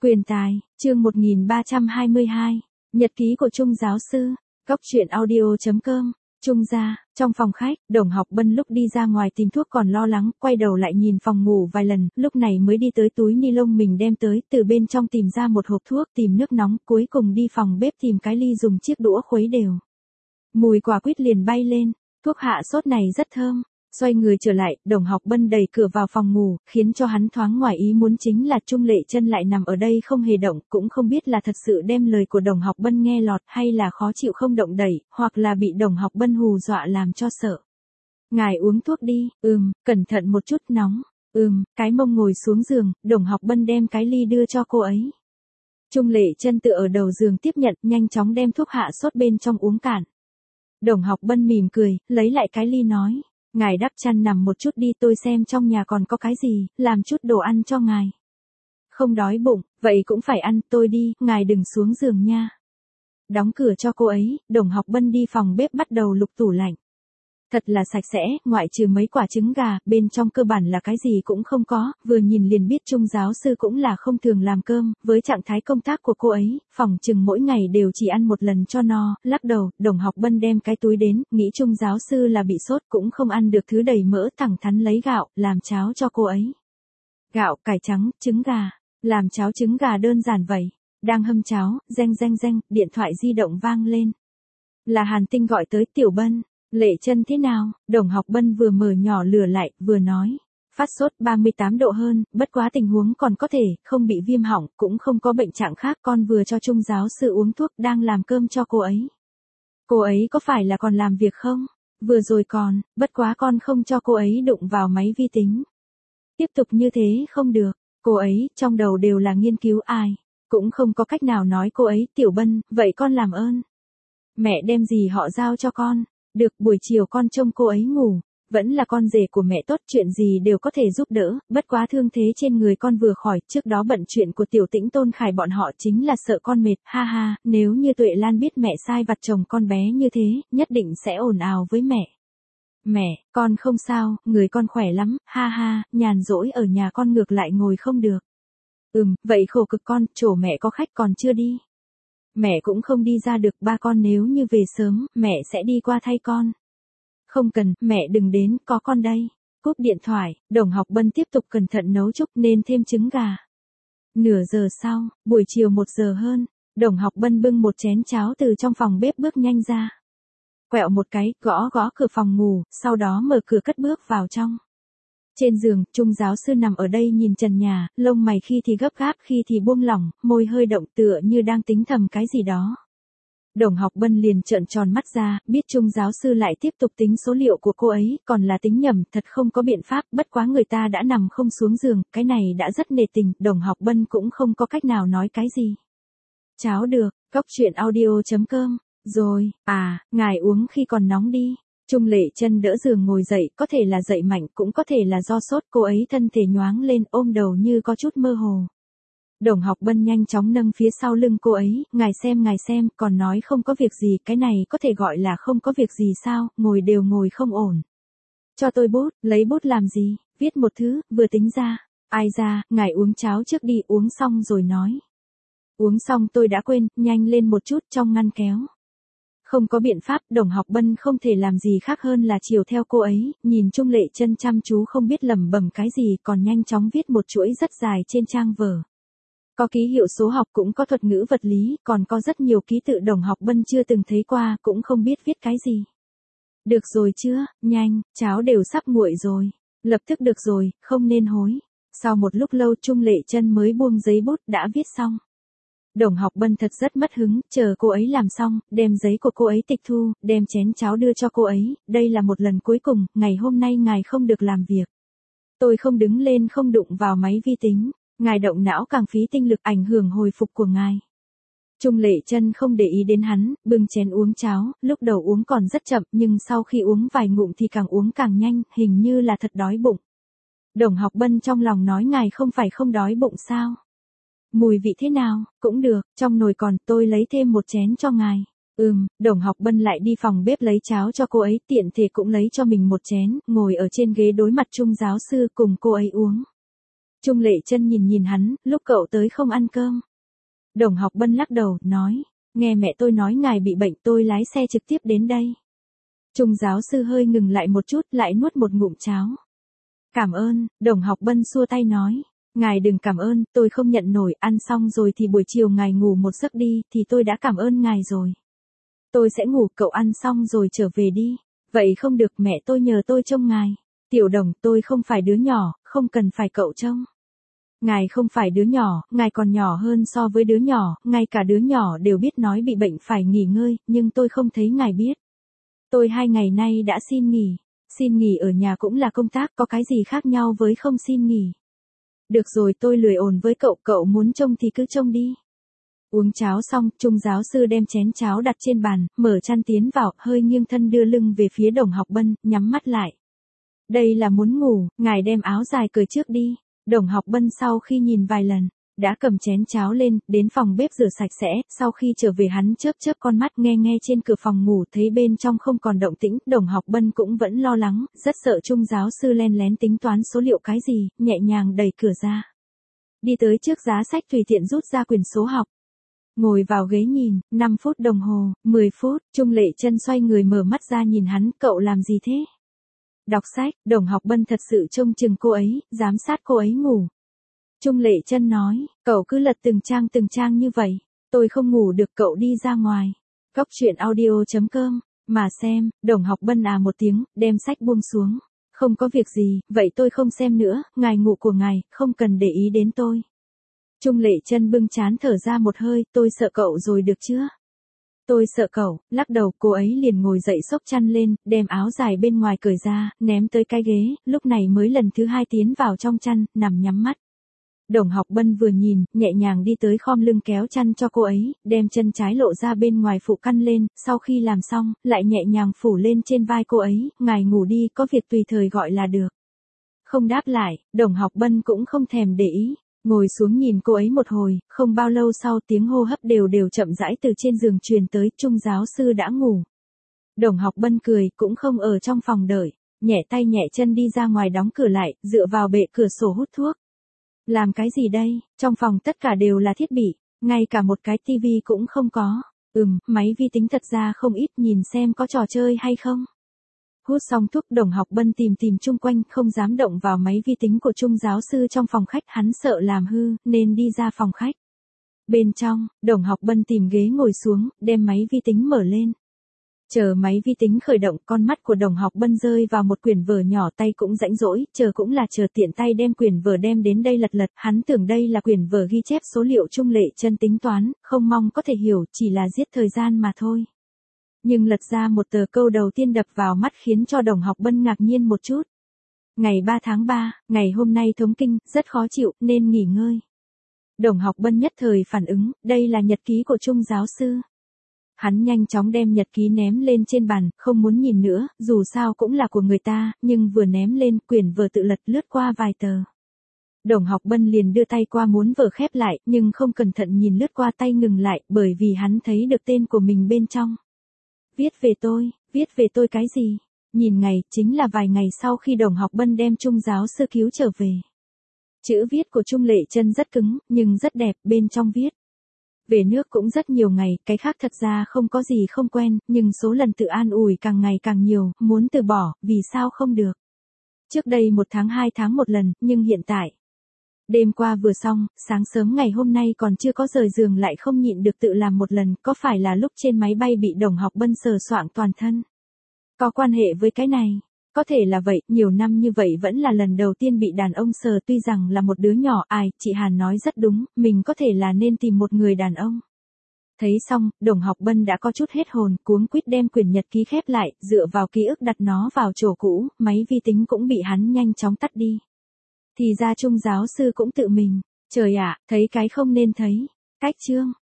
Quyền tài, chương 1322, Nhật ký của Trung giáo sư, Góc truyện audio.com, Trung gia, trong phòng khách, Đồng Học Bân lúc đi ra ngoài tìm thuốc còn lo lắng, quay đầu lại nhìn phòng ngủ vài lần, lúc này mới đi tới túi ni lông mình đem tới, từ bên trong tìm ra một hộp thuốc, tìm nước nóng, cuối cùng đi phòng bếp tìm cái ly dùng chiếc đũa khuấy đều. Mùi quả quýt liền bay lên, thuốc hạ sốt này rất thơm. Xoay người trở lại, Đồng Học Bân đẩy cửa vào phòng ngủ, khiến cho hắn thoáng ngoài ý muốn chính là Trung Lệ Chân lại nằm ở đây không hề động, cũng không biết là thật sự đem lời của Đồng Học Bân nghe lọt hay là khó chịu không động đẩy, hoặc là bị Đồng Học Bân hù dọa làm cho sợ. Ngài uống thuốc đi, cẩn thận một chút nóng, cái mông ngồi xuống giường, Đồng Học Bân đem cái ly đưa cho cô ấy. Trung Lệ Chân tựa ở đầu giường tiếp nhận, nhanh chóng đem thuốc hạ sốt bên trong uống cạn. Đồng Học Bân mỉm cười, lấy lại cái ly nói. Ngài đắp chăn nằm một chút đi, tôi xem trong nhà còn có cái gì, làm chút đồ ăn cho ngài. Không đói bụng, vậy cũng phải ăn, tôi đi, ngài đừng xuống giường nha. Đóng cửa cho cô ấy, Đồng Học Bân đi phòng bếp bắt đầu lục tủ lạnh. Thật là sạch sẽ, ngoại trừ mấy quả trứng gà, bên trong cơ bản là cái gì cũng không có, vừa nhìn liền biết Trung giáo sư cũng là không thường làm cơm, với trạng thái công tác của cô ấy, phòng chừng mỗi ngày đều chỉ ăn một lần cho no, lắc đầu, Đồng Học Bân đem cái túi đến, nghĩ Trung giáo sư là bị sốt cũng không ăn được thứ đầy mỡ, thẳng thắn lấy gạo, làm cháo cho cô ấy. Gạo, cải trắng, trứng gà, làm cháo trứng gà đơn giản vậy. Đang hâm cháo, reng reng reng, điện thoại di động vang lên. Là Hàn Tinh gọi tới. Tiểu Bân. Lệ Chân thế nào? Đồng Học Bân vừa mở nhỏ lửa lại, vừa nói. Phát sốt 38 độ hơn, bất quá tình huống còn có thể, không bị viêm họng, cũng không có bệnh trạng khác. Con vừa cho Trung giáo sư uống thuốc, đang làm cơm cho cô ấy. Cô ấy có phải là còn làm việc không? Vừa rồi còn, bất quá con không cho cô ấy đụng vào máy vi tính. Tiếp tục như thế không được, cô ấy, trong đầu đều là nghiên cứu ai. Cũng không có cách nào nói cô ấy. Tiểu Bân, vậy con làm ơn. Mẹ đem gì họ giao cho con. Được, buổi chiều con trông cô ấy ngủ, vẫn là con rể của mẹ tốt, chuyện gì đều có thể giúp đỡ, bất quá thương thế trên người con vừa khỏi, trước đó bận chuyện của Tiểu Tĩnh Tôn Khải bọn họ chính là sợ con mệt, ha ha, nếu như Tuệ Lan biết mẹ sai vặt chồng con bé như thế, nhất định sẽ ồn ào với mẹ. Mẹ, con không sao, người con khỏe lắm, ha ha, nhàn rỗi ở nhà con ngược lại ngồi không được. Vậy khổ cực con, chỗ mẹ có khách còn chưa đi. Mẹ cũng không đi ra được, ba con nếu như về sớm, mẹ sẽ đi qua thay con. Không cần, mẹ đừng đến, có con đây. Cúp điện thoại, Đồng Học Bân tiếp tục cẩn thận nấu chúc nên thêm trứng gà. Nửa giờ sau, buổi chiều 1 giờ hơn, Đồng Học Bân bưng một chén cháo từ trong phòng bếp bước nhanh ra. Quẹo một cái, gõ gõ cửa phòng ngủ, sau đó mở cửa cất bước vào trong. Trên giường, Trung giáo sư nằm ở đây nhìn trần nhà, lông mày khi thì gấp gáp khi thì buông lỏng, môi hơi động tựa như đang tính thầm cái gì đó. Đồng Học Bân liền trợn tròn mắt ra, biết Trung giáo sư lại tiếp tục tính số liệu của cô ấy, còn là tính nhầm, thật không có biện pháp, bất quá người ta đã nằm không xuống giường, cái này đã rất nề tình, Đồng Học Bân cũng không có cách nào nói cái gì. Cháo được, Góc truyện audio.com, rồi, ngài uống khi còn nóng đi. Trung Lệ Chân đỡ giường ngồi dậy, có thể là dậy mạnh, cũng có thể là do sốt, cô ấy thân thể nhoáng lên, ôm đầu như có chút mơ hồ. Đồng Học Bân nhanh chóng nâng phía sau lưng cô ấy, ngài xem, còn nói không có việc gì, cái này có thể gọi là không có việc gì sao, ngồi đều ngồi không ổn. Cho tôi bút, lấy bút làm gì, viết một thứ, vừa tính ra, ai ra, ngài uống cháo trước đi, uống xong rồi nói. Uống xong tôi đã quên, nhanh lên một chút trong ngăn kéo. Không có biện pháp, Đồng Học Bân không thể làm gì khác hơn là chiều theo cô ấy, nhìn Trung Lệ Chân chăm chú không biết lẩm bẩm cái gì, còn nhanh chóng viết một chuỗi rất dài trên trang vở. Có ký hiệu số học, cũng có thuật ngữ vật lý, còn có rất nhiều ký tự Đồng Học Bân chưa từng thấy qua, cũng không biết viết cái gì. Được rồi chưa, nhanh, cháo đều sắp nguội rồi. Lập tức được rồi, không nên hối. Sau một lúc lâu Trung Lệ Chân mới buông giấy bút, đã viết xong. Đồng Học Bân thật rất mất hứng, chờ cô ấy làm xong, đem giấy của cô ấy tịch thu, đem chén cháo đưa cho cô ấy, đây là một lần cuối cùng, ngày hôm nay ngài không được làm việc. Tôi không đứng lên không đụng vào máy vi tính, ngài động não càng phí tinh lực ảnh hưởng hồi phục của ngài. Trung Lệ Chân không để ý đến hắn, bưng chén uống cháo, lúc đầu uống còn rất chậm nhưng sau khi uống vài ngụm thì càng uống càng nhanh, hình như là thật đói bụng. Đồng Học Bân trong lòng nói ngài không phải không đói bụng sao? Mùi vị thế nào, cũng được, trong nồi còn, tôi lấy thêm một chén cho ngài. Đồng Học Bân lại đi phòng bếp lấy cháo cho cô ấy, tiện thể cũng lấy cho mình một chén, ngồi ở trên ghế đối mặt Trung giáo sư cùng cô ấy uống. Trung Lệ Chân nhìn nhìn hắn, lúc cậu tới không ăn cơm. Đồng Học Bân lắc đầu, nói, nghe mẹ tôi nói ngài bị bệnh tôi lái xe trực tiếp đến đây. Trung giáo sư hơi ngừng lại một chút lại nuốt một ngụm cháo. Cảm ơn, Đồng Học Bân xua tay nói. Ngài đừng cảm ơn, tôi không nhận nổi, ăn xong rồi thì buổi chiều ngài ngủ một giấc đi, thì tôi đã cảm ơn ngài rồi. Tôi sẽ ngủ, cậu ăn xong rồi trở về đi. Vậy không được, mẹ tôi nhờ tôi trông ngài. Tiểu Đồng, tôi không phải đứa nhỏ, không cần phải cậu trông. Ngài không phải đứa nhỏ, ngài còn nhỏ hơn so với đứa nhỏ, ngay cả đứa nhỏ đều biết nói bị bệnh phải nghỉ ngơi, nhưng tôi không thấy ngài biết. Tôi 2 ngày nay đã xin nghỉ. Xin nghỉ ở nhà cũng là công tác, có cái gì khác nhau với không xin nghỉ. Được rồi, tôi lười ồn với cậu, cậu muốn trông thì cứ trông đi. Uống cháo xong, Trung giáo sư đem chén cháo đặt trên bàn, mở chăn tiến vào, hơi nghiêng thân đưa lưng về phía Đồng Học Bân, nhắm mắt lại. Đây là muốn ngủ, ngài đem áo dài cởi trước đi. Đồng Học Bân sau khi nhìn vài lần, đã cầm chén cháo lên, đến phòng bếp rửa sạch sẽ, sau khi trở về hắn chớp chớp con mắt nghe nghe trên cửa phòng ngủ thấy bên trong không còn động tĩnh, Đồng Học Bân cũng vẫn lo lắng, rất sợ Trung giáo sư len lén tính toán số liệu cái gì, nhẹ nhàng đẩy cửa ra. Đi tới trước giá sách tùy tiện rút ra quyển số học. Ngồi vào ghế nhìn, 5 phút đồng hồ, 10 phút, Trung Lệ Chân xoay người mở mắt ra nhìn hắn, cậu làm gì thế? Đọc sách, Đồng Học Bân thật sự trông chừng cô ấy, giám sát cô ấy ngủ. Trung Lệ Chân nói, cậu cứ lật từng trang như vậy, tôi không ngủ được, cậu đi ra ngoài. Góc truyện audio.com, mà xem, Đồng Học Bân à một tiếng, đem sách buông xuống. Không có việc gì, vậy tôi không xem nữa, ngài ngủ của ngài, không cần để ý đến tôi. Trung Lệ Chân bưng trán thở ra một hơi, tôi sợ cậu rồi được chưa? Tôi sợ cậu, lắc đầu, cô ấy liền ngồi dậy xốc chăn lên, đem áo dài bên ngoài cởi ra, ném tới cái ghế, lúc này mới lần thứ 2 tiến vào trong chăn, nằm nhắm mắt. Đồng Học Bân vừa nhìn, nhẹ nhàng đi tới khom lưng kéo chăn cho cô ấy, đem chân trái lộ ra bên ngoài phụ căn lên, sau khi làm xong, lại nhẹ nhàng phủ lên trên vai cô ấy, ngài ngủ đi, có việc tùy thời gọi là được. Không đáp lại, Đồng Học Bân cũng không thèm để ý. Ngồi xuống nhìn cô ấy một hồi, không bao lâu sau tiếng hô hấp đều đều chậm rãi từ trên giường truyền tới, Trung giáo sư đã ngủ. Đồng Học Bân cười, cũng không ở trong phòng đợi, nhẹ tay nhẹ chân đi ra ngoài đóng cửa lại, dựa vào bệ cửa sổ hút thuốc. Làm cái gì đây, trong phòng tất cả đều là thiết bị, ngay cả một cái tivi cũng không có. Máy vi tính thật ra không ít, nhìn xem có trò chơi hay không. Hút xong thuốc, Đồng Học Bân tìm chung quanh, không dám động vào máy vi tính của Trung giáo sư trong phòng khách, hắn sợ làm hư, nên đi ra phòng khách. Bên trong, Đồng Học Bân tìm ghế ngồi xuống, đem máy vi tính mở lên. Chờ máy vi tính khởi động, con mắt của Đồng Học Bân rơi vào một quyển vở nhỏ, tay cũng rãnh rỗi, chờ cũng là chờ, tiện tay đem quyển vở đem đến đây lật, hắn tưởng đây là quyển vở ghi chép số liệu Trung Lệ Chân tính toán, không mong có thể hiểu, chỉ là giết thời gian mà thôi. Nhưng lật ra một tờ, câu đầu tiên đập vào mắt khiến cho Đồng Học Bân ngạc nhiên một chút. Ngày 3 tháng 3, ngày hôm nay thống kinh, rất khó chịu, nên nghỉ ngơi. Đồng Học Bân nhất thời phản ứng, đây là nhật ký của Trung giáo sư. Hắn nhanh chóng đem nhật ký ném lên trên bàn, không muốn nhìn nữa, dù sao cũng là của người ta, nhưng vừa ném lên, quyển vở tự lướt qua vài tờ. Đồng Học Bân liền đưa tay qua muốn vở khép lại, nhưng không cẩn thận nhìn lướt qua tay ngừng lại, bởi vì hắn thấy được tên của mình bên trong. Viết về tôi cái gì? Nhìn ngày, chính là vài ngày sau khi Đồng Học Bân đem Trung giáo sư cứu trở về. Chữ viết của Trung Lệ Chân rất cứng, nhưng rất đẹp, bên trong viết. Về nước cũng rất nhiều ngày, cái khác thật ra không có gì không quen, nhưng số lần tự an ủi càng ngày càng nhiều, muốn từ bỏ, vì sao không được. Trước đây 1 tháng 2 tháng một lần, nhưng hiện tại. Đêm qua vừa xong, sáng sớm ngày hôm nay còn chưa có rời giường lại không nhịn được tự làm một lần, có phải là lúc trên máy bay bị Đồng Học Bân sờ soạng toàn thân? Có quan hệ với cái này? Có thể là vậy, nhiều năm như vậy vẫn là lần đầu tiên bị đàn ông sờ, tuy rằng là một đứa nhỏ, chị Hàn nói rất đúng, mình có thể là nên tìm một người đàn ông. Thấy xong, Đồng Học Bân đã có chút hết hồn, cuống quýt đem quyển nhật ký khép lại, dựa vào ký ức đặt nó vào chỗ cũ, máy vi tính cũng bị hắn nhanh chóng tắt đi. Thì ra Trung giáo sư cũng tự mình, trời ạ, thấy cái không nên thấy. Cách chương